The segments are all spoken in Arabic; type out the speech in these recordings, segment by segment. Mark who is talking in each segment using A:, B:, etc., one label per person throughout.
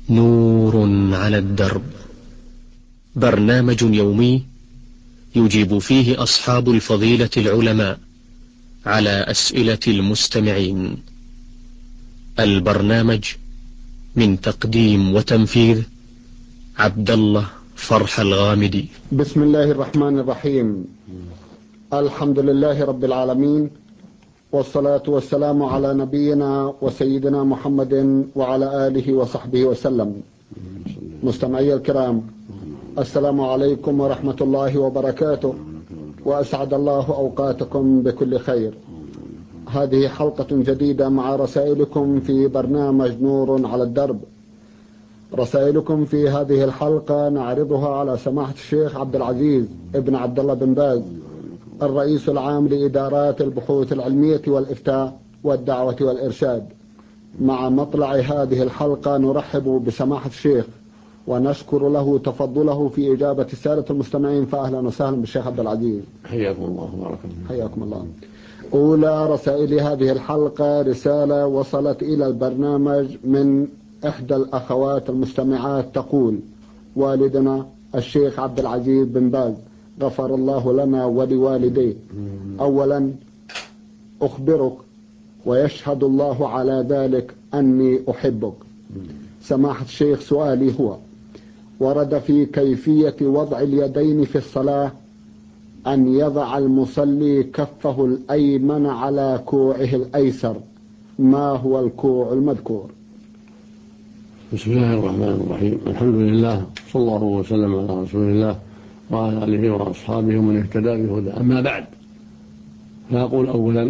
A: نور على الدرب، برنامج يومي يجيب فيه أصحاب الفضيلة العلماء على أسئلة المستمعين. البرنامج من تقديم وتنفيذ عبد الله فرح الغامدي.
B: بسم الله الرحمن الرحيم. الحمد لله رب العالمين، والصلاة والسلام على نبينا وسيدنا محمد وعلى آله وصحبه وسلم. مستمعي الكرام، السلام عليكم ورحمة الله وبركاته، وأسعد الله أوقاتكم بكل خير. هذه حلقة جديدة مع رسائلكم في برنامج نور على الدرب. رسائلكم في هذه الحلقة نعرضها على سماحة الشيخ عبد العزيز ابن عبد الله بن باز، الرئيس العام لإدارات البحوث العلمية والإفتاء والدعوة والإرشاد. مع مطلع هذه الحلقة نرحب بسماحة الشيخ ونشكر له تفضله في إجابة السادة المستمعين، فأهلا وسهلا بالشيخ عبد العزيز.
C: حياكم الله وبارك الله.
B: حياكم الله. أولى رسائل هذه الحلقة رسالة وصلت إلى البرنامج من إحدى الأخوات المستمعات تقول: والدنا الشيخ عبد العزيز بن باز غفر الله لنا ولوالديه. أولا أخبرك ويشهد الله على ذلك أني أحبك. سماحة الشيخ، سؤالي هو: ورد في كيفية وضع اليدين في الصلاة أن يضع المصلي كفه الأيمن على كوعه الأيسر، ما هو الكوع المذكور؟
C: بسم الله الرحمن الرحيم. الحمد لله، صلى الله وسلم على رسول الله وعلى آله وأصحابه ومن اهتدى بهداه. أما بعد، فأقول أولا: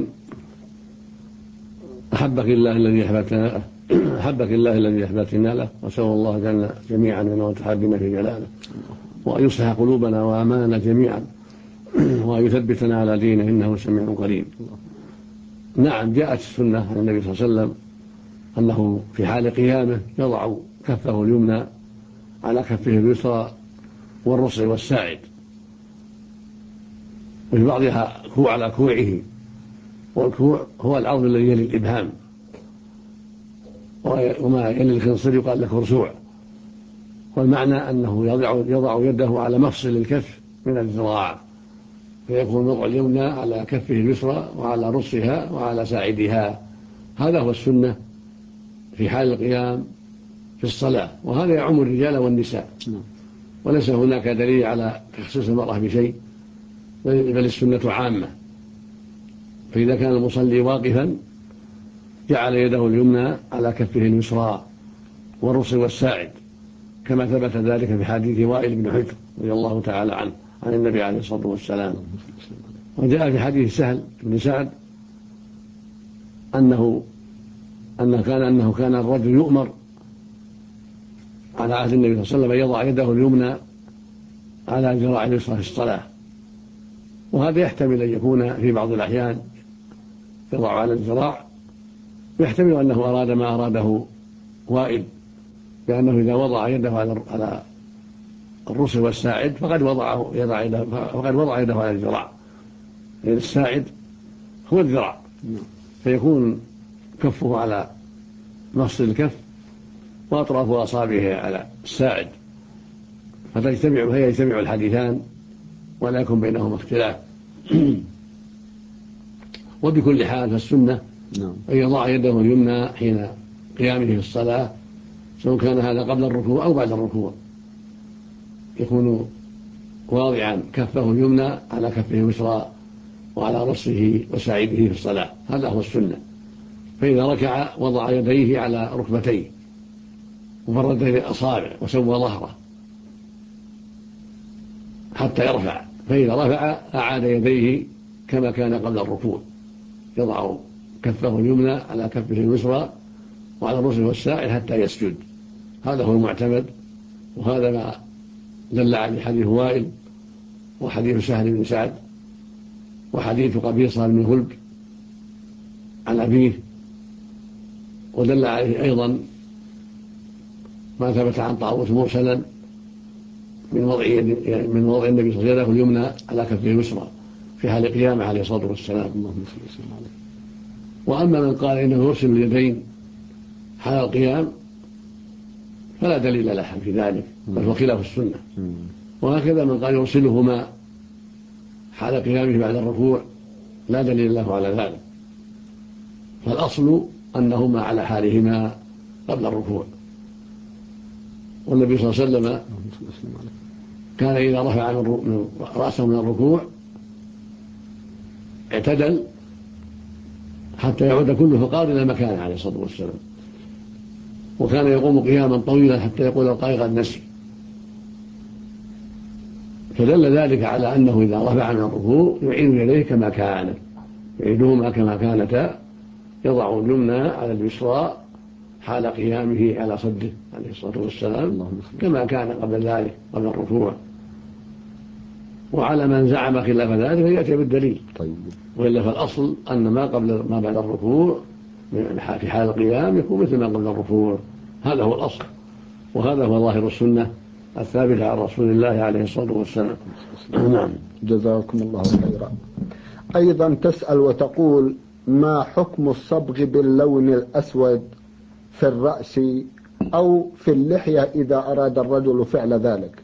C: أحبك الله الذي أحببتنا له، وأسأل الله جل جميعا أن وتحابنا في جلاله، وأن يصلح قلوبنا وأعمالنا جميعا، وأن يثبتنا على دينه، إنه سميع قريب. نعم، جاءت السنة عن النبي صلى الله عليه وسلم أنه في حال قيامه يضع كفه اليمنى على كفه اليسرى والرسغ والساعد، وفي بعضها كوع على كوعه، والكوع هو العظم الذي يلي الإبهام، وما يلي الخنصر يقال له كرسوع. والمعنى أنه يضع يده على مفصل الكف من الذراع، فيكون وضع اليمنى على كفه اليسرى وعلى رصها وعلى ساعدها. هذا هو السنة في حال القيام في الصلاة، وهذا يعم الرجال والنساء، وليس هناك دليل على تخصيص المرأة بشيء، بل السنة عامة. فإذا كان المصلي واقفا جعل يده اليمنى على كفه اليسرى والرسغ والساعد، كما ثبت ذلك في حديث وائل بن حجر رضي الله تعالى عنه عن النبي عليه الصلاة والسلام. وجاء في حديث سهل بن سعد أنه كان الرجل يؤمر على عهد النبي صلى الله عليه وسلم يضع يده اليمنى على ذراع اليسرى في الصلاة، وهذا يحتمل أن يكون في بعض الأحيان يضع على الذراع، ويحتمل أنه أراد ما أراده وائل، لأنه إذا وضع يده على الرسل والساعد فقد وضع يده على الذراع، لأن الساعد هو الذراع، فيكون كفه على مفصل الكف وأطراف أصابعه على الساعد، فيجتمع الحديثان ولا يكون بينهما اختلاف. وبكل حال فالسنة أن يضع يده اليمنى حين قيامه في الصلاة، سواء كان هذا قبل الركوع أو بعد الركوع، يكون واضعا كفه اليمنى على كفه اليسرى وعلى رأسه وساعده في الصلاة. هذا هو السنة. فإذا ركع وضع يديه على ركبتيه وفرد الأصابع وسوى ظهره حتى يرفع، فإذا رفع أعاد يديه كما كان قبل الركوع، يضع كفه اليمنى على كفه اليسرى وعلى الرسل والساعد حتى يسجد. هذا هو المعتمد، وهذا ما دل عليه حديث وائل وحديث سهل بن سعد وحديث قبيصة بن هلب عن أبيه، ودل عليه أيضا ما ثبت عن طاووس مرسلا من وضع النبي صلى الله عليه وسلم اليمنى على كفه اليسرى في حال قيامه عليه الصلاة والسلام. وأما من قال إنه يرسل اليدين حال القيام فلا دليل له في ذلك، بل هو خلاف السنة. وهكذا من قال يرسلهما حال قيامه بعد الركوع لا دليل له على ذلك، فالأصل أنهما على حالهما قبل الركوع. والنبي صلى الله عليه وسلم كان إذا رفع رأسه من الركوع اعتدل حتى يعود كل فقار إلى مكانه عليه الصلاة والسلام، وكان يقوم قياما طويلا حتى يقول القائل قد نسي. فدل ذلك على أنه إذا رفع من الركوع يعيد يديه كما كانت، يعيدهما كما كانتا، يضع اليمنى على اليسرى حال قيامه على صدره عليه الصلاة والسلام كما كان قبل ذلك قبل الركوع. وعلى من زعم خلاف ذلك يأتي بالدليل. وإلا فالأصل أن ما بعد الركوع في حال القيام يكون مثل ما قبل الركوع، هذا هو الأصل، وهذا هو ظاهر السنة الثابتة عن رسول الله عليه الصلاة والسلام.
B: نعم، جزاكم الله خيرا. أيضا تسأل وتقول: ما حكم الصبغ باللون الأسود في الرأس أو في اللحية إذا أراد الرجل فعل ذلك؟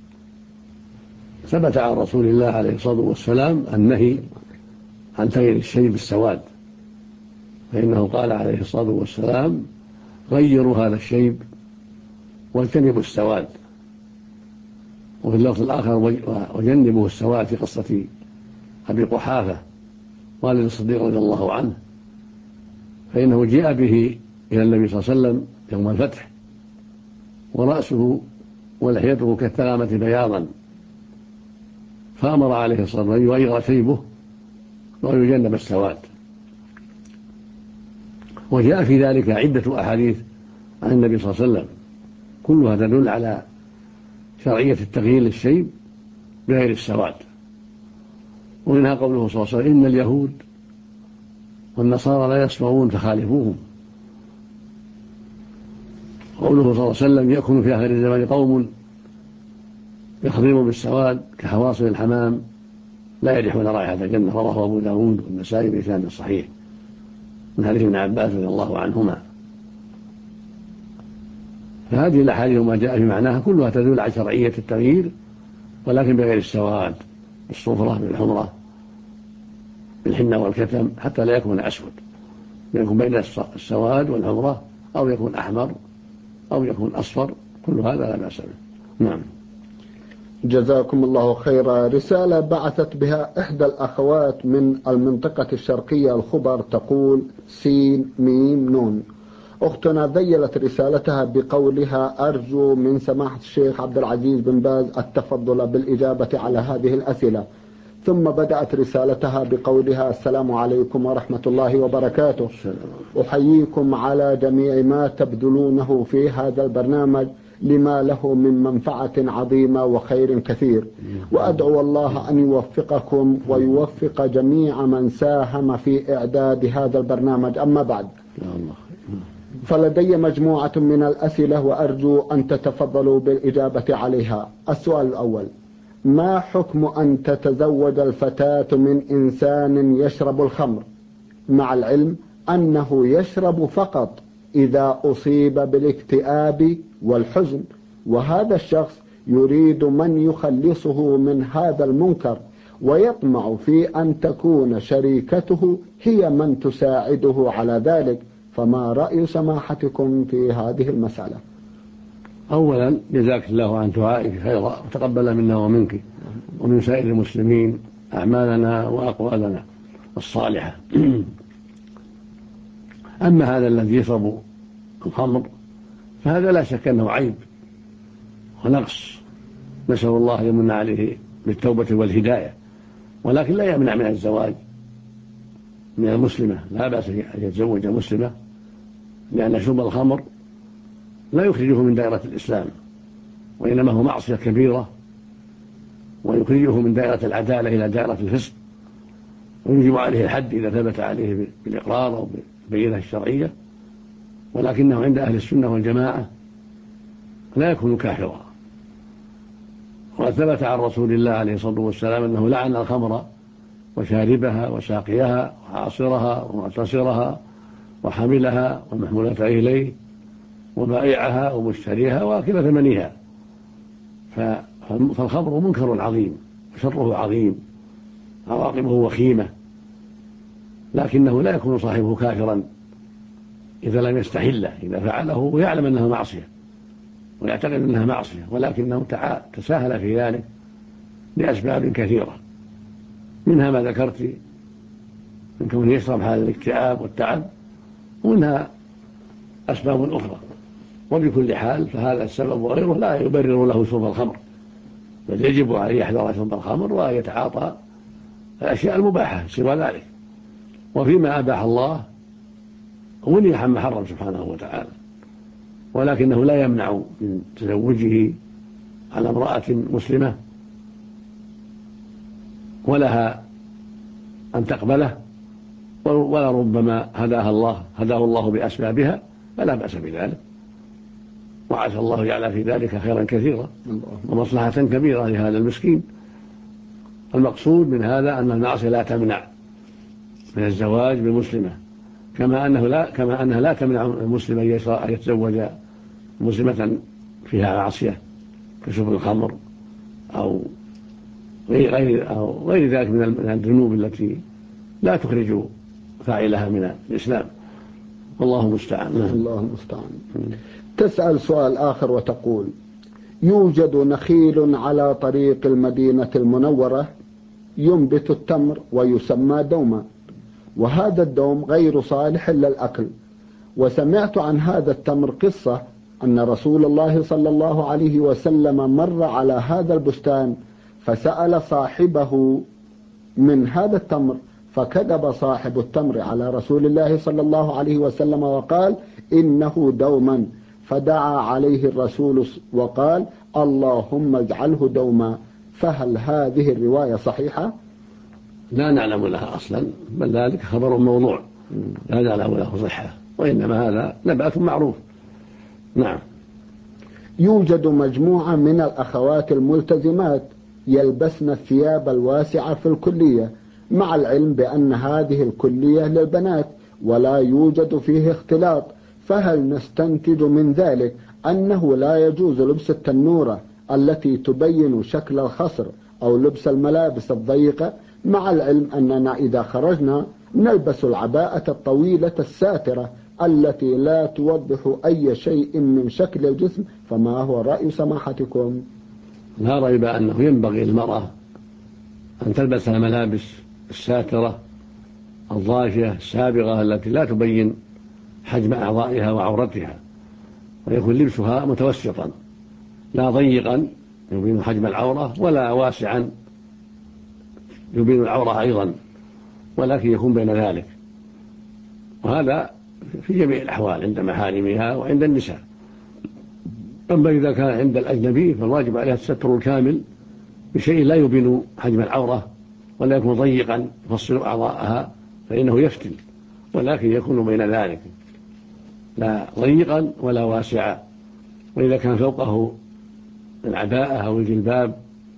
C: ثبت عن رسول الله عليه الصلاة والسلام النهي عن تغيير الشيء بالسواد، فإنه قال عليه الصلاة والسلام: غيروا هذا الشيب واجتنبوا السواد. وفي اللفظ الآخر: وجنبوا السواد، في قصة أبي قحافة والد الصديق رضي الله عنه، فإنه جاء به إلى النبي صلى الله عليه وسلم يوم الفتح ورأسه ولحيته كالثلامة بياضا، فأمر عليه الصلاة والسلام أن يغير شيبه وأن يجنب السواد. وجاء في ذلك عدة أحاديث عن النبي صلى الله عليه وسلم كلها تدل على شرعية التغيير للشيب بغير السواد. ومنها قوله صلى الله عليه وسلم: إن اليهود والنصارى لا يصبغون فخالفوهم. قوله صلى الله عليه وسلم: يكون في آخر الزمان قوم يخضرون بالسواد كحواصل الحمام لا يريحون رائحة الجنة. رواه أبو داود والنسائي بإسناد صحيح من حديث ابن عباس رضي الله عنهما. فهذه الأحاديث وما جاء في معناها كلها تدل على شرعية التغيير، ولكن بغير السواد، بالصفرة بالحمرة بالحنة والكتم، حتى لا يكون أسود، يكون بين السواد والحمرة، أو يكون أحمر أو يكون أصفر، كل هذا لا بأس به. نعم.
B: جزاكم الله خيرا. رسالة بعثت بها إحدى الأخوات من المنطقة الشرقية الخبر، تقول: سين ميم نون. أختنا ذيلت رسالتها بقولها: أرجو من سماحة الشيخ عبد العزيز بن باز التفضل بالإجابة على هذه الأسئلة. ثم بدأت رسالتها بقولها: السلام عليكم ورحمة الله وبركاته. أحييكم على جميع ما تبذلونه في هذا البرنامج لما له من منفعة عظيمة وخير كثير، وأدعو الله أن يوفقكم ويوفق جميع من ساهم في إعداد هذا البرنامج. أما بعد، فلدي مجموعة من الأسئلة وأرجو أن تتفضلوا بالإجابة عليها. السؤال الأول: ما حكم أن تتزوج الفتاة من إنسان يشرب الخمر، مع العلم أنه يشرب فقط إذا أصيب بالاكتئاب والحزن، وهذا الشخص يريد من يخلصه من هذا المنكر، ويطمع في أن تكون شريكته هي من تساعده على ذلك، فما رأي سماحتكم في هذه المسألة؟
C: أولا جزاك الله عن دعائك خيرا، وتقبل منا ومنك ومن سائر المسلمين أعمالنا وأقوالنا الصالحة. أما هذا الذي يشرب الخمر فهذا لا شك أنه عيب ونقص، نسأل الله يمن عليه بالتوبة والهداية، ولكن لا يمنع من الزواج من المسلمة. لا بأس أن يتزوج مسلمة، لأن شرب الخمر لا يخرجه من دائرة الإسلام، وإنما هو معصية كبيرة، ويخرجه من دائرة العدالة إلى دائرة الفسق، ويجب عليه الحد إذا ثبت عليه بالإقرار أو بالبينة الشرعية، ولكنه عند أهل السنة والجماعة لا يكون كافرا. وقد ثبت عن رسول الله عليه الصلاة والسلام أنه لعن الخمر وشاربها وساقيها وعاصرها ومعتصرها وحاملها والمحمولة إليه وبائعها ومشتريها وآكل ثمنها. فالخمر منكر عظيم وشره عظيم، عواقبه وخيمة، لكنه لا يكون صاحبه كافرا إذا لم يستحله، إذا فعله ويعلم أنها معصية ويعتقد أنها معصية، ولكنه تساهل في ذلك لأسباب كثيرة، منها ما ذكرت من كونه يشرب هذا الاكتئاب والتعب، ومنها أسباب أخرى. وبكل حال فهذا السبب وغيره لا يبرر له شرب الخمر، بل يجب عليه يحذر شرب الخمر وأن يتعاطى الأشياء المباحة سوى ذلك. وفيما أباح الله ونهى عما حرم سبحانه وتعالى، ولكنه لا يمنع من تزوجه على امرأة مسلمة ولها أن تقبله، ولا ربما هداه الله بأسبابها، فلا بأس بذلك، وعسى الله يعلى في ذلك خيرا كثيرا ومصلحة كبيرة لهذا المسكين. المقصود من هذا أن المعصية لا تمنع من الزواج بمسلمة، كما أنها لا تمنع المسلم أن يتزوج مسلمة فيها معصية كشرب الخمر أو غير ذلك من الذنوب التي لا تخرج فاعلها من الإسلام، والله المستعان.
B: الله المستعان. تسأل سؤال آخر وتقول: يوجد نخيل على طريق المدينة المنورة ينبت التمر ويسمى دوما، وهذا الدوم غير صالح للأكل، وسمعت عن هذا التمر قصة أن رسول الله صلى الله عليه وسلم مر على هذا البستان فسأل صاحبه من هذا التمر، فكذب صاحب التمر على رسول الله صلى الله عليه وسلم وقال إنه دوما، فدعا عليه الرسول وقال اللهم اجعله دوما. فهل هذه الرواية صحيحة؟
C: لا نعلم لها أصلا، بل ذلك خبر موضوع لا نعلم له صحة، وإنما هذا نبات معروف. نعم.
B: يوجد مجموعة من الأخوات الملتزمات يلبسن الثياب الواسعة في الكلية، مع العلم بأن هذه الكلية للبنات ولا يوجد فيه اختلاط، فهل نستنتج من ذلك أنه لا يجوز لبس التنورة التي تبين شكل الخصر أو لبس الملابس الضيقة، مع العلم أننا إذا خرجنا نلبس العباءة الطويلة الساترة التي لا توضح أي شيء من شكل الجسم؟ فما هو رأي سماحتكم؟
C: لا ريب أنه ينبغي للمرأة أن تلبس الملابس الساترة الضافية السابغة التي لا تبين حجم أعضائها وعورتها، ويكون لبسها متوسطا، لا ضيقا يبين حجم العورة ولا واسعا يبين العورة أيضا، ولكن يكون بين ذلك، وهذا في جميع الأحوال عند محارمها وعند النساء. أما إذا كان عند الأجنبي فالواجب عليها الستر الكامل بشيء لا يبين حجم العورة ولا يكون ضيقا يفصل أعضاءها، فإنه يفتن، ولكن يكون بين ذلك، لا ضيقا ولا واسعا. وإذا كان فوقه العباءة أو الجلباب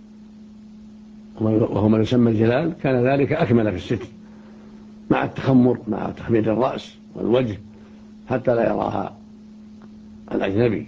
C: وهو ما يسمى الجلال كان ذلك أكمل في الستر، مع التخمر مع تخمير الرأس والوجه حتى لا يراها الأجنبي،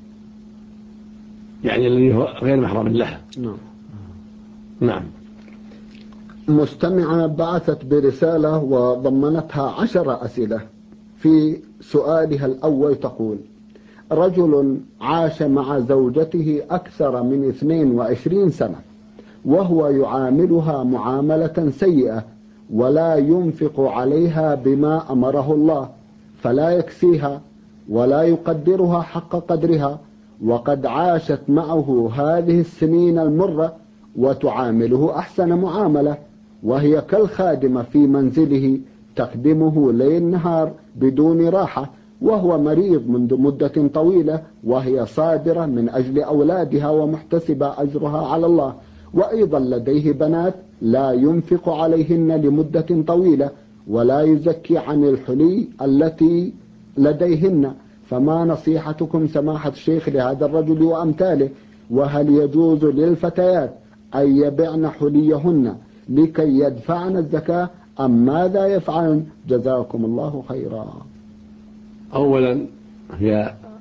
C: يعني الذي هو غير محرم لها. نعم.
B: مستمعة بعثت برسالة وضمنتها 10 أسئلة. في سؤالها الأول تقول: رجل عاش مع زوجته أكثر من 22 سنة، وهو يعاملها معاملة سيئة ولا ينفق عليها بما أمره الله، فلا يكسيها ولا يقدرها حق قدرها، وقد عاشت معه هذه السنين المرة وتعامله أحسن معاملة، وهي كالخادمة في منزله تخدمه ليل نهار بدون راحة، وهو مريض منذ مدة طويلة، وهي صابرة من أجل أولادها ومحتسبة أجرها على الله، وأيضا لديه بنات لا ينفق عليهن لمدة طويلة ولا يزكي عن الحلي التي لديهن، فما نصيحتكم سماحة الشيخ لهذا الرجل وأمثاله؟ وهل يجوز للفتيات أن يبعن حليهن لكي يدفعن الزكاة أم ماذا يفعلن؟ جزاكم الله خيرا.
C: أولا هي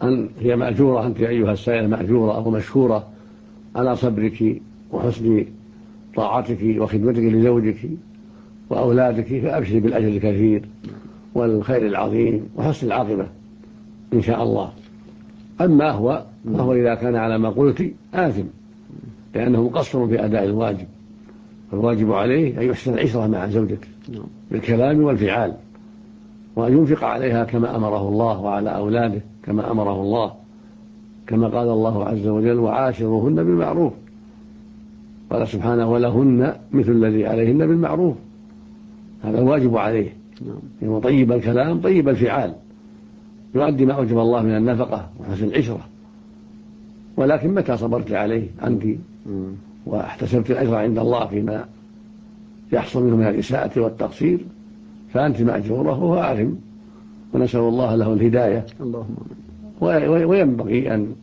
C: هي مأجورة، أنت أيها السائلة مأجورة أو مشكورة على صبرك وحسن طاعتك وخدمتك لزوجك وأولادك، فأبشري بالأجر الكثير والخير العظيم وحسن العاقبة إن شاء الله. أما فهو إذا كان على ما قلت آثم، لأنه مقصر في أداء الواجب، فالواجب عليه أن يحسن العشرة مع زوجته بالكلام والفعال، وأن ينفق عليها كما أمره الله وعلى أولاده كما أمره الله، كما قال الله عز وجل وعاشروهن بالمعروف. قال سبحانه ولهن مثل الذي عليهن بالمعروف، هذا الواجب عليه. يعني طيب الكلام طيب الفعال، يؤدي ما أوجب الله من النفقة وحسن العشرة. ولكن متى صبرت عليه أنت واحتسبت الأجر عند الله فيما يحصل منه من الإساءة والتقصير فأنت مأجورة وهو آثم، ونسأل الله له الهداية.
B: اللهم.
C: وينبغي أن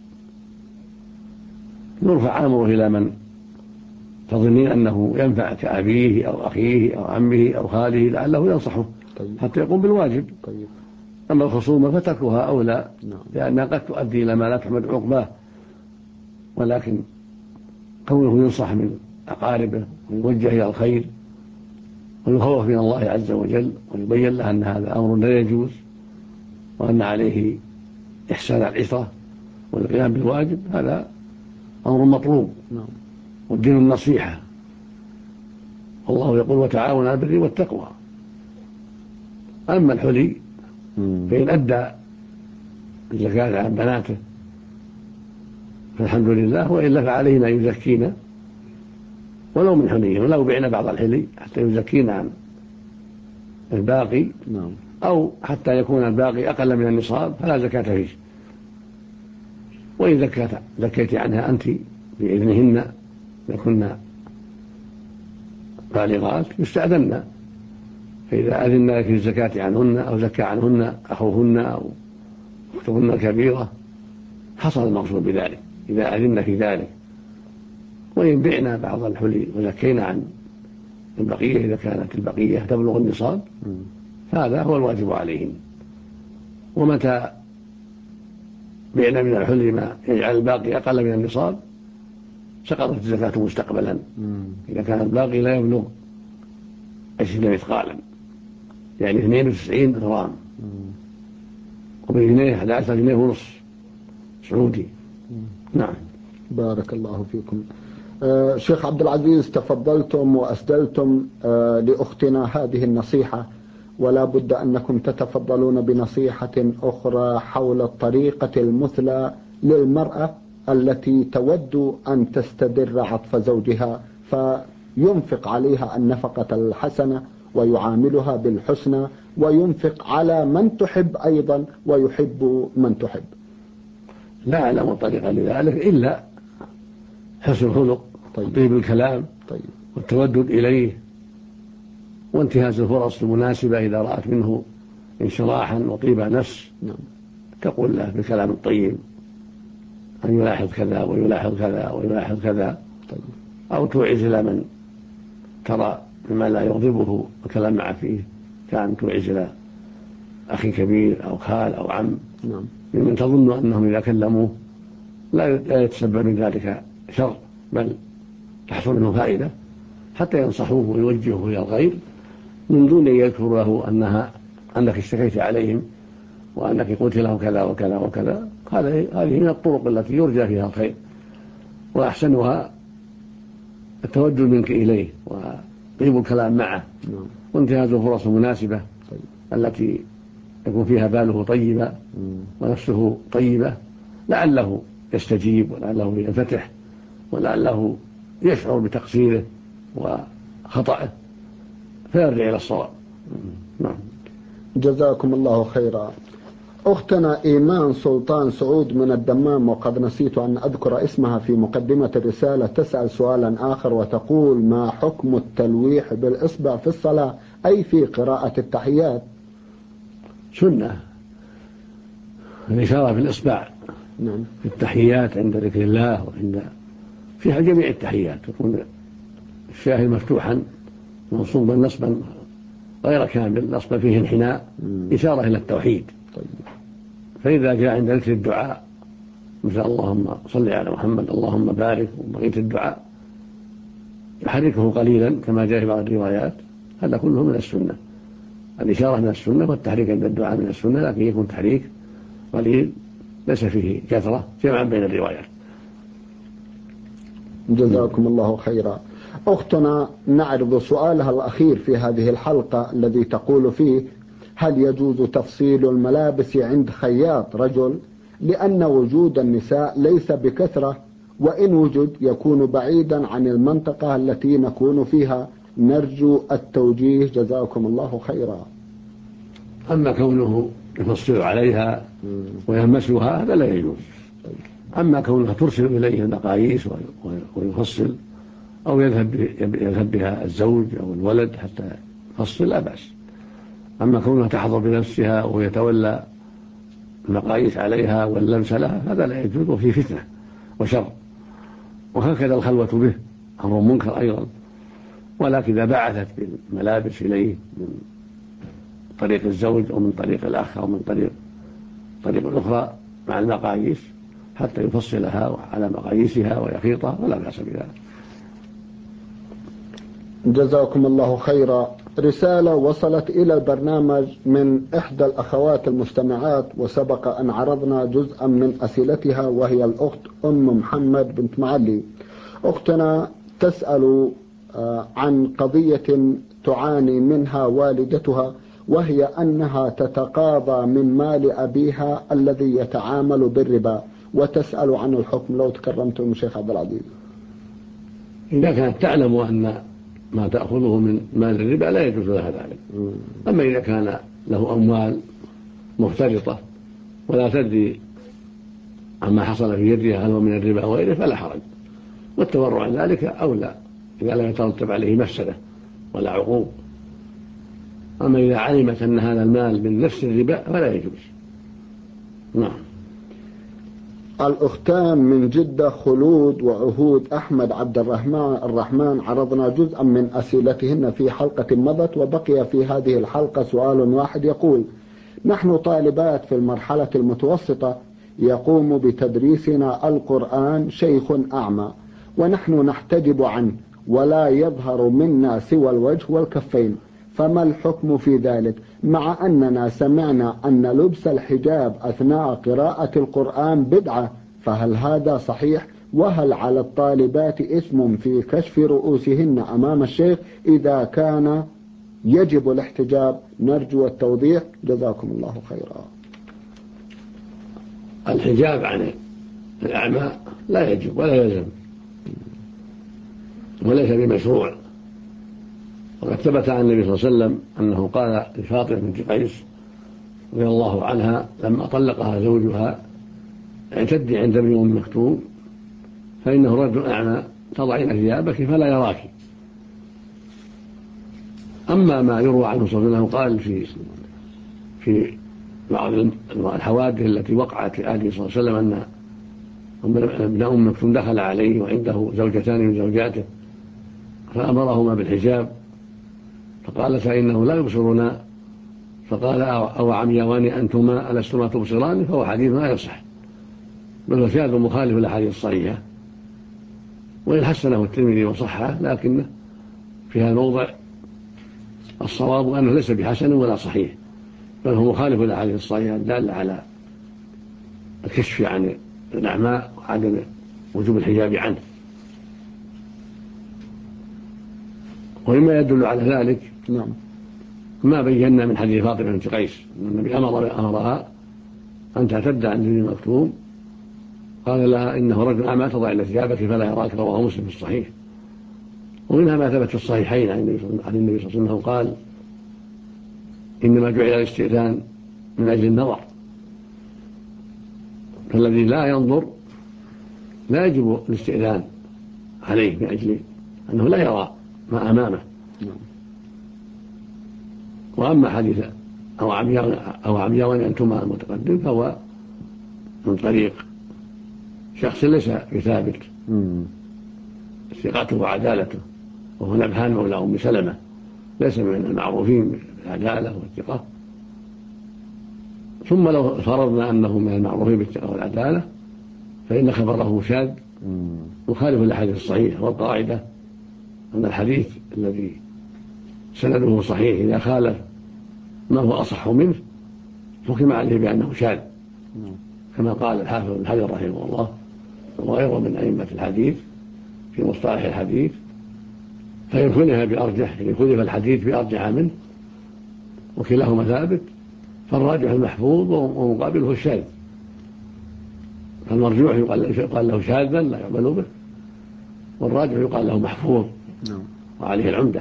C: يرفع أمره إلى من تظنين أنه ينفع كأبيه أو أخيه أو عمه أو خاله لعله ينصحه حتى يقوم بالواجب. أما الخصومة فتركها أولى، لأنها قد تؤدي إلى ما لا تحمد عقباه، ولكن كونه ينصح من أقاربه ويوجه إلى الخير ويخوف من الله عز وجل ويبين له أن هذا أمر لا يجوز وأن عليه إحسان العشرة والقيام بالواجب، هذا أمر مطلوب. والدين النصيحة، والله يقول وتعاون على البر والتقوى. أما الحلي فإن أدى الزكاة عن بناته فالحمد لله، وإلا فعلينا أن يزكينا ولو من حلي، ولو بعنا بعض الحلي حتى يزكينا عن الباقي، أو حتى يكون الباقي أقل من النصاب فلا زكاة فيه. وإن زكيت عنها أنت بإذنهن لكن بالغات يستأذن، فإذا أذن لك الزكاة عنهن أو زكى عنهن أخوهن أو أختهن الكبيرة حصل المقصود بذلك إذا أذن في ذلك. وإن بعنا بعض الحلي وزكينا عن البقية إذا كانت البقية تبلغ النصاب فهذا هو الواجب عليهم. ومتى بعنا من الحلي ما يجعل الباقي أقل من النصاب سقطت الزكاة مستقبلا، إذا كان الباقي لا يبلغ 20 مثقالا، يعني 92 غرام، وبجنيه 11 جنيه ونصف سعودي. نعم.
B: بارك الله فيكم. شيخ عبد العزيز، تفضلتم وأسدلتم لأختنا هذه النصيحة، ولا بد أنكم تتفضلون بنصيحة أخرى حول الطريقة المثلى للمرأة التي تود أن تستدر عطف زوجها فينفق عليها النفقة الحسنة ويعاملها بالحسنى وينفق على من تحب أيضا ويحب من تحب.
C: لا أعلم طريقة لذلك إلا حسن الخلق طيب الكلام والتودد إليه وانتهاز الفرص المناسبة إذا رأت منه انشراحا وطيب نفس تقول له بالكلام الطيب أن يلاحظ كذا ويلاحظ كذا ويلاحظ كذا، أو توعز إلى من ترى مما لا يغضبه الكلام معه فيه، كان توعز إلى أخي كبير أو خال أو عم ممن تظن أنهم إذا كلموه لا يتسبب من ذلك شر بل تحصل منه فائدة، حتى ينصحوه ويوجهوه إلى الخير من دون أن يذكروا له أنك اشتكيت عليهم وأنك قلت له كذا وكذا وكذا. هذه من الطرق التي يرجى فيها الخير، وأحسنها التوجه منك إليه وطيب الكلام معه وانتهاز الفرص المناسبة التي يكون فيها باله طيبا ونفسه طيبة، لعله يستجيب ولعله ينفتح ولعله يشعر بتقصيره وخطأه فيرجع إلى الصواب.
B: جزاكم الله خيرا. أختنا إيمان سلطان سعود من الدمام، وقد نسيت أن أذكر اسمها في مقدمة الرسالة، تسأل سؤالا آخر وتقول: ما حكم التلويح بالإصبع في الصلاة أي في قراءة التحيات؟
C: سنة الإشارة بالإصبع في التحيات عند ذكر الله وعند فيها جميع التحيات، تكون الشاهد مفتوحا منصوبا نصبا غير كامل، نصبا فيه انحناء إشارة إلى التوحيد، فإذا جاء عند ذكر الدعاء مثل اللهم صل على محمد اللهم بارك وبقية الدعاء يحركه قليلا كما جاء في بعض الروايات، هذا كله من السنة. الإشارة من السنة والتحريك عند الدعاء من السنة، لكن يكون تحريك قليل ليس فيه كثرة جمعا بين الروايات.
B: جزاكم الله خيرا. أختنا نعرض سؤالها الأخير في هذه الحلقة الذي تقول فيه: هل يجوز تفصيل الملابس عند خياط رجل، لأن وجود النساء ليس بكثرة، وإن وجد يكون بعيدا عن المنطقة التي نكون فيها، نرجو التوجيه جزاكم الله خيرا.
C: أما كونه يفصل عليها ويهمسها هذا لا يجوز. أما كونها ترسل إليه المقاييس ويفصل أو يذهب بها الزوج أو الولد حتى يفصل لا بأس. أما كونها تحضر بنفسها ويتولى المقاييس عليها واللمس لها هذا لا يجوز، وفيه فتنة وشر. وهكذا الخلوة به أمر منكر أيضا. ولكن إذا بعثت بالملابس إليه من طريق الزوج أو من طريق الأخ أو من طريق أخرى مع المقاييس حتى يفصلها على مقاييسها ويخيطها ولا بأس بذلك.
B: جزاكم الله خيرا. رسالة وصلت إلى البرنامج من إحدى الأخوات المستمعات، وسبق أن عرضنا جزءا من أسئلتها، وهي الأخت أم محمد بنت معلي. أختنا تسأل عن قضية تعاني منها والدتها، وهي أنها تتقاضى من مال أبيها الذي يتعامل بالربا، وتسأل عن الحكم. لو تكرمتم شيخ عبد العزيز.
C: إذا كانت تعلم أن ما تأخذه من مال الربا لا يجوز لها ذلك. أما إذا كان له أموال مختلطة ولا تدري عما حصل في يدها هل هو من الربا أو غيره فلا حرج، والتورع عن ذلك أولى إذا لم يترتب عليه مفسدة ولا عقوق. أما إذا علمت أن هذا المال من نفس الربا فلا يجوز. نعم.
B: الأختان من جدة خلود وعهود أحمد عبد الرحمن عرضنا جزءا من أسئلتهن في حلقة مضت، وبقي في هذه الحلقة سؤال واحد يقول: نحن طالبات في المرحلة المتوسطة، يقوم بتدريسنا القرآن شيخ أعمى، ونحن نحتجب عنه ولا يظهر منا سوى الوجه والكفين، فما الحكم في ذلك؟ مع أننا سمعنا أن لبس الحجاب أثناء قراءة القرآن بدعة، فهل هذا صحيح؟ وهل على الطالبات إثم في كشف رؤوسهن أمام الشيخ إذا كان يجب الاحتجاب؟ نرجو التوضيح جزاكم الله خيرا.
C: الحجاب عن الأعمى لا يجب ولا يلزم وليس بمشروع. وقد ثبت عن النبي صلى الله عليه وسلم أنه قال لفاطمة بنت قيس رضي الله عنها لما طلقها زوجها: اعتدي عند ابن أم مكتوم فإنه رجل أعمى تضعين ثيابك فلا يراك. أما ما يروى عنه صلى الله عليه وسلم قال في بعض الحوادث التي وقعت لآله صلى الله عليه وسلم أن ابن أم مكتوم دخل عليه وعنده زوجتان من زوجاته فأمرهما بالحجاب، فقال: فإنه لا يبصرنا. فقال: أو عمياوان أنتما ألستما تبصران؟ فهو حديث لا يصح، بل هو شاذ مخالف للأحاديث الصحيحة، وإن حسنه الترمذي وصحه لكنه في هذا الموضع الصواب أنه ليس بحسن ولا صحيح، بل هو مخالف للأحاديث الصحيحة الدالة على الكشف عن الأعمى وعدم وجوب الحجاب عنه. ومما يدل على ذلك ما بينا من حديث فاطمة بنت قيس أن النبي أمرها أن تعتد عن ابن مكتوم، قال لها: إنه رجل أعمى تضعين ثيابك فلا يراك، رواه مسلم في الصحيح. ومنها ما ثبت في الصحيحين عن النبي صلى الله عليه وسلم قال: إنما جعل الاستئذان من أجل النظر، فالذي لا ينظر لا يجب الاستئذان عليه من أجل أنه لا يرى ما أمامه. وأما حديث أو عمياوان أنتما المتقدم فهو من طريق شخص ليس بثابت ثقته وعدالته، وهو نبهان مولى أم سلمة، ليس من المعروفين بالعدالة والثقة، ثم لو فرضنا أنه من المعروفين بالثقة والعدالة فإن خبره شاذ مخالف للحديث الصحيح. والقاعدة أن الحديث الذي سنده صحيح إذا خالف ما هو أصح منه حكم عليه بأنه شاذ، كما قال الحافظ بن حجر رحمه الله وغيره من أئمة الحديث في مصطلح الحديث. فإن خلف بأرجح، إن خلف الحديث بأرجح منه وكلاهما ثابت فالراجح المحفوظ ومقابله الشاذ. فالمرجوح يقال له شاذا لا يعمل به، والراجح يقال له محفوظ وعليه العمدة.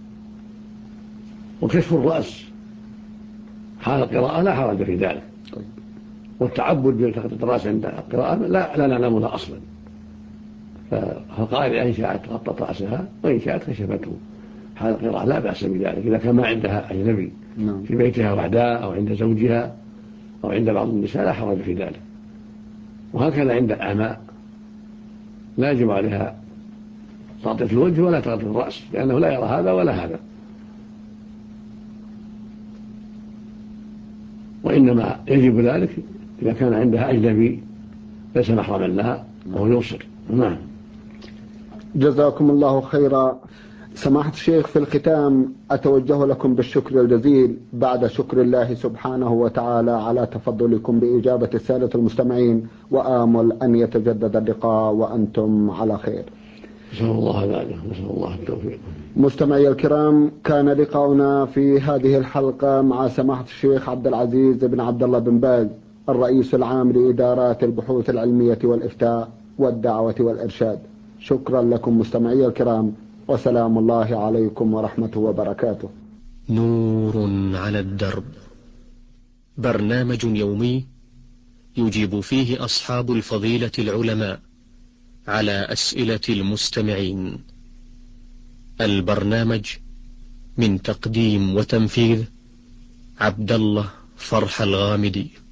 C: وكشف الرأس حال القراءة لا حرج في ذلك، والتعبد بتغطية الرأس عند القراءة لا نعلم لها أصلا، فالقارئة إن شاءت غطت رأسها وإن شاءت كشفته حال القراءة لا بأس بذلك إذا كان ما عندها أجنبي في بيتها وحدها أو عند زوجها أو عند بعض النساء لا حرج في ذلك. وهكذا عند الأعمى لا يجب عليها تغطية الوجه ولا تغطية الرأس لأنه لا يرى هذا ولا هذا، وإنما يجب ذلك إذا كان عندها أجنبي ليس محرما لها وهو يبصر. نعم.
B: جزاكم الله خيرا. سماحة الشيخ، في الختام أتوجه لكم بالشكر الجزيل بعد شكر الله سبحانه وتعالى على تفضلكم بإجابة السادة المستمعين، وآمل أن يتجدد اللقاء وأنتم على خير.
C: نسأل الله ذلك، نسأل الله التوفيق.
B: مستمعي الكرام، كان لقاؤنا في هذه الحلقة مع سماحة الشيخ عبد العزيز بن عبد الله بن باز، الرئيس العام لإدارات البحوث العلمية والإفتاء والدعوة والإرشاد. شكرا لكم مستمعي الكرام، وسلام الله عليكم ورحمته وبركاته.
A: نور على الدرب، برنامج يومي يجيب فيه أصحاب الفضيلة العلماء على أسئلة المستمعين. البرنامج من تقديم وتنفيذ عبد الله فرح الغامدي.